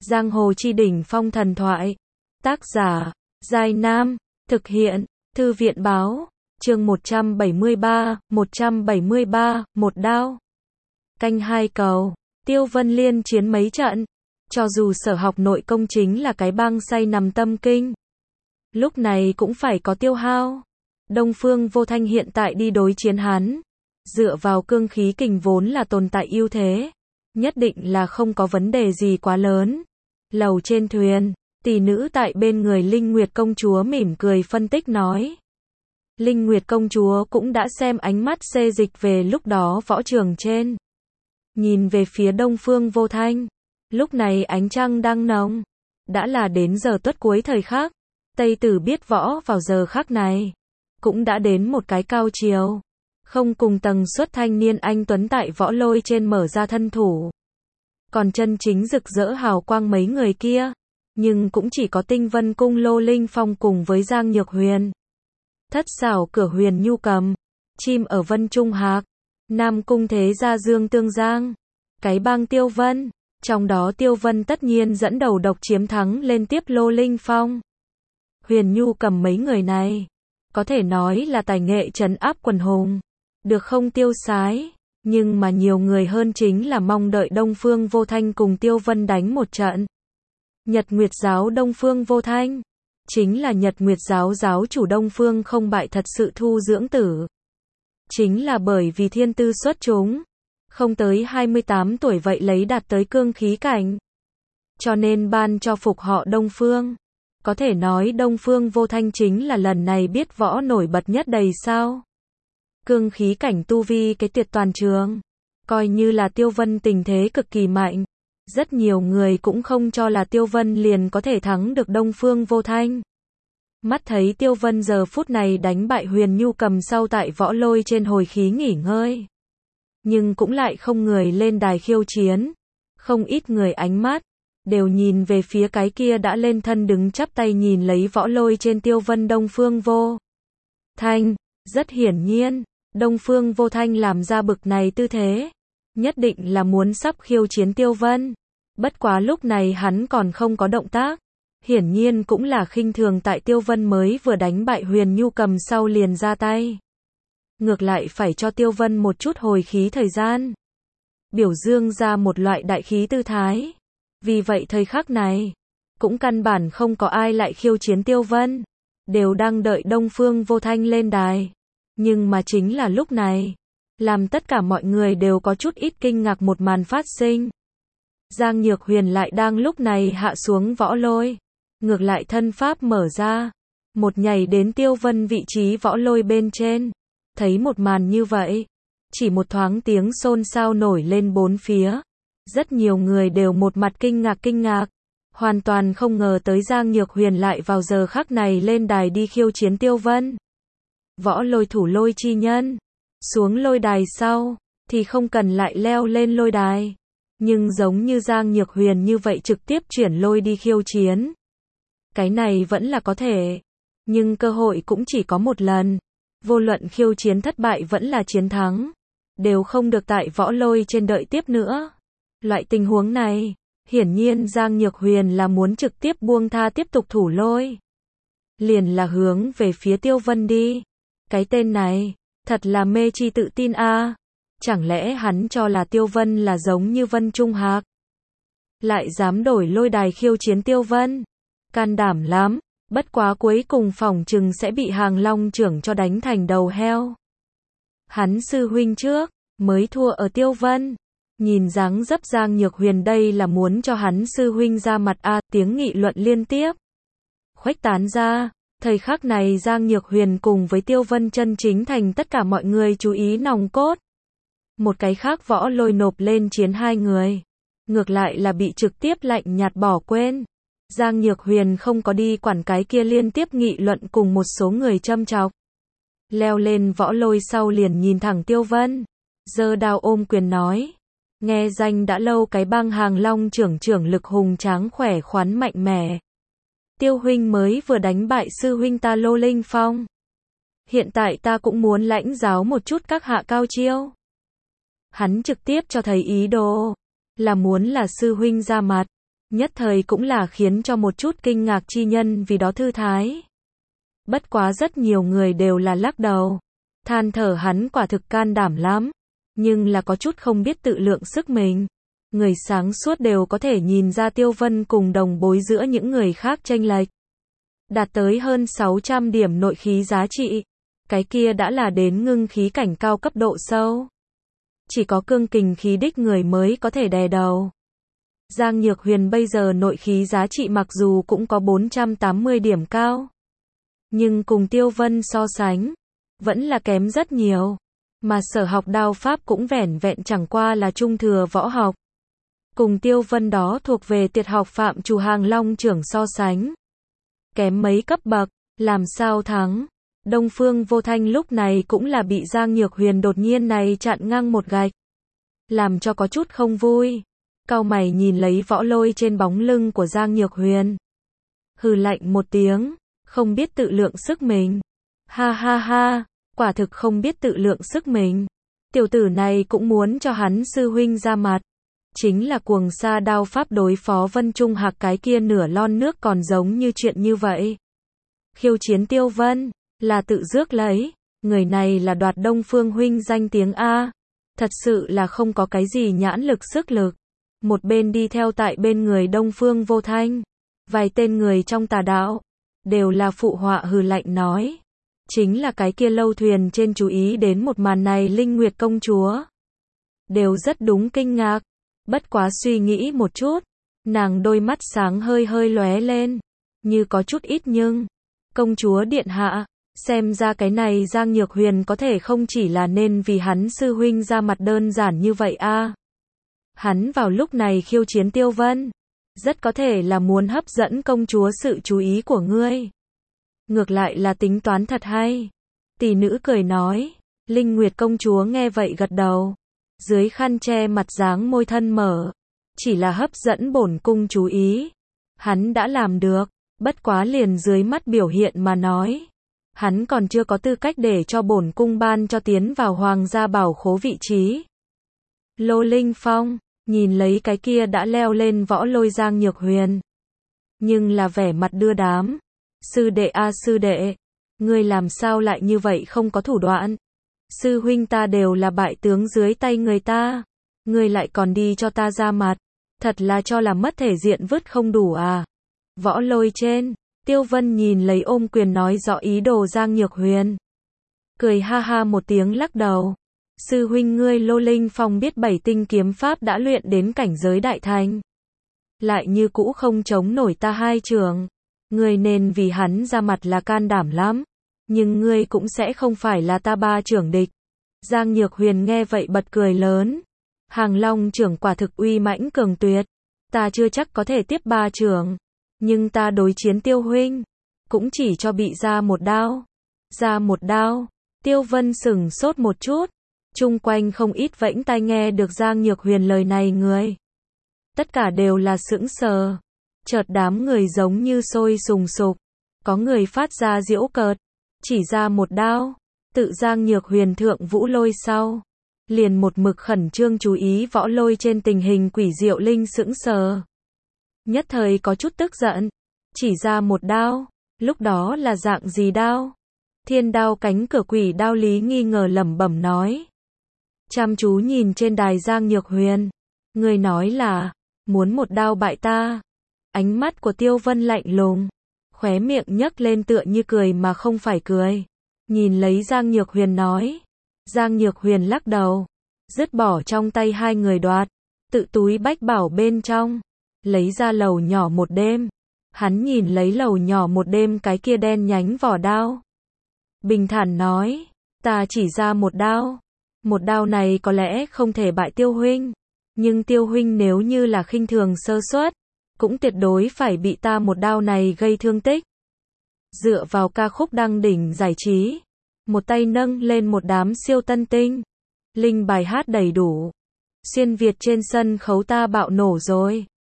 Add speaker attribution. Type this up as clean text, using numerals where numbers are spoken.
Speaker 1: Giang hồ chi đỉnh phong thần thoại. Tác giả, Giai Nam. Thực hiện, Thư viện báo. Chương 173, một đao. Canh hai cầu. Tiêu Vân liên chiến mấy trận. Cho dù Sở học nội công chính là cái bang say nằm tâm kinh, lúc này cũng phải có tiêu hao. Đông Phương Vô Thanh hiện tại đi đối chiến hắn, dựa vào cương khí kình vốn là tồn tại ưu thế, nhất định là không có vấn đề gì quá lớn. Lầu trên thuyền, tỷ nữ tại bên người Linh Nguyệt công chúa mỉm cười phân tích nói. Linh Nguyệt công chúa cũng đã xem ánh mắt xê dịch về lúc đó võ trường trên, nhìn về phía Đông Phương Vô Thanh. Lúc này ánh trăng đang nồng, đã là đến giờ tuất cuối thời khắc. Tây tử biết võ vào giờ khắc này, cũng đã đến một cái cao chiều. Không cùng tầng suất thanh niên anh tuấn tại võ lôi trên mở ra thân thủ. Còn chân chính rực rỡ hào quang mấy người kia, nhưng cũng chỉ có Tinh Vân Cung Lô Linh Phong cùng với Giang Nhược Huyền. Thất xảo cửa Huyền Nhu Cầm, chim ở Vân Trung Hạc, Nam Cung Thế Gia Dương Tương Giang, cái bang Tiêu Vân. Trong đó Tiêu Vân tất nhiên dẫn đầu độc chiếm thắng lên tiếp Lô Linh Phong. Huyền Nhu Cầm mấy người này, có thể nói là tài nghệ trấn áp quần hùng, được không tiêu sái, nhưng mà nhiều người hơn chính là mong đợi Đông Phương Vô Thanh cùng Tiêu Vân đánh một trận. Nhật Nguyệt Giáo Đông Phương Vô Thanh, chính là Nhật Nguyệt Giáo giáo chủ Đông Phương Không Bại thật sự thu dưỡng tử. Chính là bởi vì thiên tư xuất chúng, không tới 28 tuổi vậy lấy đạt tới cương khí cảnh, cho nên ban cho phục họ Đông Phương. Có thể nói Đông Phương Vô Thanh chính là lần này biết võ nổi bật nhất đầy sao. Cương khí cảnh tu vi cái tuyệt toàn trường, coi như là Tiêu Vân tình thế cực kỳ mạnh. Rất nhiều người cũng không cho là Tiêu Vân liền có thể thắng được Đông Phương Vô Thanh. Mắt thấy Tiêu Vân giờ phút này đánh bại Huyền Nhu Cầm sau tại võ lôi trên hồi khí nghỉ ngơi, nhưng cũng lại không người lên đài khiêu chiến. Không ít người ánh mắt đều nhìn về phía cái kia đã lên thân đứng chắp tay nhìn lấy võ lôi trên Tiêu Vân Đông Phương Vô Thanh. Rất hiển nhiên, Đông Phương Vô Thanh làm ra bực này tư thế, nhất định là muốn sắp khiêu chiến Tiêu Vân. Bất quá lúc này hắn còn không có động tác, hiển nhiên cũng là khinh thường tại Tiêu Vân mới vừa đánh bại Huyền Nhu Cầm sau liền ra tay. Ngược lại phải cho Tiêu Vân một chút hồi khí thời gian, biểu dương ra một loại đại khí tư thái. Vì vậy thời khắc này, cũng căn bản không có ai lại khiêu chiến Tiêu Vân, đều đang đợi Đông Phương Vô Thanh lên đài. Nhưng mà chính là lúc này, làm tất cả mọi người đều có chút ít kinh ngạc một màn phát sinh. Giang Nhược Huyền lại đang lúc này hạ xuống võ lôi, ngược lại thân pháp mở ra, một nhảy đến Tiêu Vân vị trí võ lôi bên trên. Thấy một màn như vậy, chỉ một thoáng tiếng xôn xao nổi lên bốn phía. Rất nhiều người đều một mặt kinh ngạc, hoàn toàn không ngờ tới Giang Nhược Huyền lại vào giờ khắc này lên đài đi khiêu chiến Tiêu Vân. Võ lôi thủ lôi chi nhân, xuống lôi đài sau, thì không cần lại leo lên lôi đài. Nhưng giống như Giang Nhược Huyền như vậy trực tiếp chuyển lôi đi khiêu chiến, cái này vẫn là có thể, nhưng cơ hội cũng chỉ có một lần. Vô luận khiêu chiến thất bại vẫn là chiến thắng, đều không được tại võ lôi trên đợi tiếp nữa. Loại tình huống này, hiển nhiên Giang Nhược Huyền là muốn trực tiếp buông tha tiếp tục thủ lôi, liền là hướng về phía Tiêu Vân đi. Cái tên này, thật là mê chi tự tin a. Chẳng lẽ hắn cho là Tiêu Vân là giống như Vân Trung Hạc, lại dám đổi lôi đài khiêu chiến Tiêu Vân? Can đảm lắm, bất quá cuối cùng phỏng chừng sẽ bị Hàng Long trưởng cho đánh thành đầu heo. Hắn sư huynh trước, mới thua ở Tiêu Vân. Nhìn dáng dấp Giang Nhược Huyền đây là muốn cho hắn sư huynh ra mặt a. Tiếng nghị luận liên tiếp khuếch tán ra. Thời khắc này Giang Nhược Huyền cùng với Tiêu Vân chân chính thành tất cả mọi người chú ý nòng cốt. Một cái khác võ lôi nộp lên chiến hai người, ngược lại là bị trực tiếp lạnh nhạt bỏ quên. Giang Nhược Huyền không có đi quản cái kia liên tiếp nghị luận cùng một số người châm chọc. Leo lên võ lôi sau liền nhìn thẳng Tiêu Vân, giơ đao ôm quyền nói. Nghe danh đã lâu cái bang Hàng Long trưởng lực hùng tráng khỏe khoắn mạnh mẽ. Tiêu huynh mới vừa đánh bại sư huynh ta Lô Linh Phong. Hiện tại ta cũng muốn lãnh giáo một chút các hạ cao chiêu. Hắn trực tiếp cho thấy ý đồ, là muốn là sư huynh ra mặt. nhất thời cũng là khiến cho một chút kinh ngạc chi nhân vì đó thư thái. Bất quá rất nhiều người đều là lắc đầu, than thở hắn quả thực can đảm lắm, nhưng là có chút không biết tự lượng sức mình. Người sáng suốt đều có thể nhìn ra Tiêu Vân cùng đồng bối giữa những người khác chênh lệch. Đạt tới hơn 600 điểm nội khí giá trị. Cái kia đã là đến ngưng khí cảnh cao cấp độ sâu. Chỉ có cương kình khí đích người mới có thể đè đầu. Giang Nhược Huyền bây giờ nội khí giá trị mặc dù cũng có 480 điểm cao, nhưng cùng Tiêu Vân so sánh, vẫn là kém rất nhiều. Mà sở học đao pháp cũng vẻn vẹn chẳng qua là trung thừa võ học. Cùng Tiêu Vân đó thuộc về tuyệt học phạm trù Hàng Long trưởng so sánh, kém mấy cấp bậc, làm sao thắng. Đông Phương Vô Thanh lúc này cũng là bị Giang Nhược Huyền đột nhiên này chặn ngang một gạch, làm cho có chút không vui. Cau mày nhìn lấy Võ Lôi trên bóng lưng của Giang Nhược Huyền, hừ lạnh một tiếng, không biết tự lượng sức mình. Ha ha ha, quả thực không biết tự lượng sức mình. Tiểu tử này cũng muốn cho hắn sư huynh ra mặt. Chính là cuồng sa đao pháp đối phó Vân Trung Hạc cái kia nửa lon nước còn giống như chuyện như vậy. Khiêu chiến Tiêu Vân, là tự rước lấy, người này là đoạt Đông Phương huynh danh tiếng A. Thật sự là không có cái gì nhãn lực sức lực. Một bên đi theo tại bên người Đông Phương Vô Thanh, vài tên người trong tà đạo, đều là phụ họa hừ lạnh nói. Chính là cái kia lâu thuyền trên chú ý đến một màn này Linh Nguyệt công chúa. Đều rất đúng kinh ngạc. Bất quá suy nghĩ một chút, nàng đôi mắt sáng hơi hơi lóe lên, như có chút ít nhưng. Công chúa điện hạ, xem ra cái này Giang Nhược Huyền có thể không chỉ là nên vì hắn sư huynh ra mặt đơn giản như vậy a. Hắn vào lúc này khiêu chiến Tiêu Vân, rất có thể là muốn hấp dẫn công chúa sự chú ý của ngươi. Ngược lại là tính toán thật hay. Tỷ nữ cười nói. Linh Nguyệt công chúa nghe vậy gật đầu, dưới khăn che mặt dáng môi thân mở, chỉ là hấp dẫn bổn cung chú ý. Hắn đã làm được, bất quá liền dưới mắt biểu hiện mà nói, hắn còn chưa có tư cách để cho bổn cung ban cho tiến vào hoàng gia bảo khố vị trí. Lô Linh Phong nhìn lấy cái kia đã leo lên võ lôi Giang Nhược Huyền, nhưng là vẻ mặt đưa đám. Sư đệ a sư đệ, ngươi làm sao lại như vậy không có thủ đoạn? Sư huynh ta đều là bại tướng dưới tay người ta, ngươi lại còn đi cho ta ra mặt, thật là cho là mất thể diện vứt không đủ à? Võ lôi trên, Tiêu Vân nhìn lấy ôm quyền nói rõ ý đồ Giang Nhược Huyền, cười ha ha một tiếng lắc đầu. Sư huynh ngươi Lô Linh Phong biết 7 tinh kiếm pháp đã luyện đến cảnh giới đại thành, lại như cũ không chống nổi ta hai trường. Ngươi nên vì hắn ra mặt là can đảm lắm, nhưng ngươi cũng sẽ không phải là ta ba trưởng địch. Giang Nhược Huyền nghe vậy bật cười lớn. Hàng Long trưởng quả thực uy mãnh cường tuyệt, ta chưa chắc có thể tiếp ba trưởng, nhưng ta đối chiến Tiêu huynh, cũng chỉ cho bị ra một đao. Ra một đao, Tiêu Vân sửng sốt một chút, chung quanh không ít vẫy tai nghe được Giang Nhược Huyền lời này người. Tất cả đều là sững sờ. Chợt đám người giống như sôi sùng sục, có người phát ra giễu cợt, chỉ ra một đao, tự Giang Nhược Huyền thượng vũ lôi sau, liền một mực khẩn trương chú ý võ lôi trên tình hình quỷ diệu linh sững sờ. Nhất thời có chút tức giận, chỉ ra một đao, lúc đó là dạng gì đao? Thiên đao cánh cửa quỷ đao Lý nghi ngờ lẩm bẩm nói. Chăm chú nhìn trên đài Giang Nhược Huyền, người nói là, muốn một đao bại ta. Ánh mắt của Tiêu Vân lạnh lùng, khóe miệng nhấc lên tựa như cười mà không phải cười. Nhìn lấy Giang Nhược Huyền nói. Giang Nhược Huyền lắc đầu, dứt bỏ trong tay hai người đoạt, tự túi bách bảo bên trong, lấy ra lầu nhỏ một đêm. Hắn nhìn lấy lầu nhỏ một đêm cái kia đen nhánh vỏ đao, bình thản nói, ta chỉ ra một đao. Một đao này có lẽ không thể bại Tiêu huynh, nhưng Tiêu huynh nếu như là khinh thường sơ suất, cũng tuyệt đối phải bị ta một đao này gây thương tích. Dựa vào ca khúc đăng đỉnh giải trí, một tay nâng lên một đám siêu tân tinh, linh bài hát đầy đủ. Xuyên Việt trên sân khấu ta bạo nổ rồi.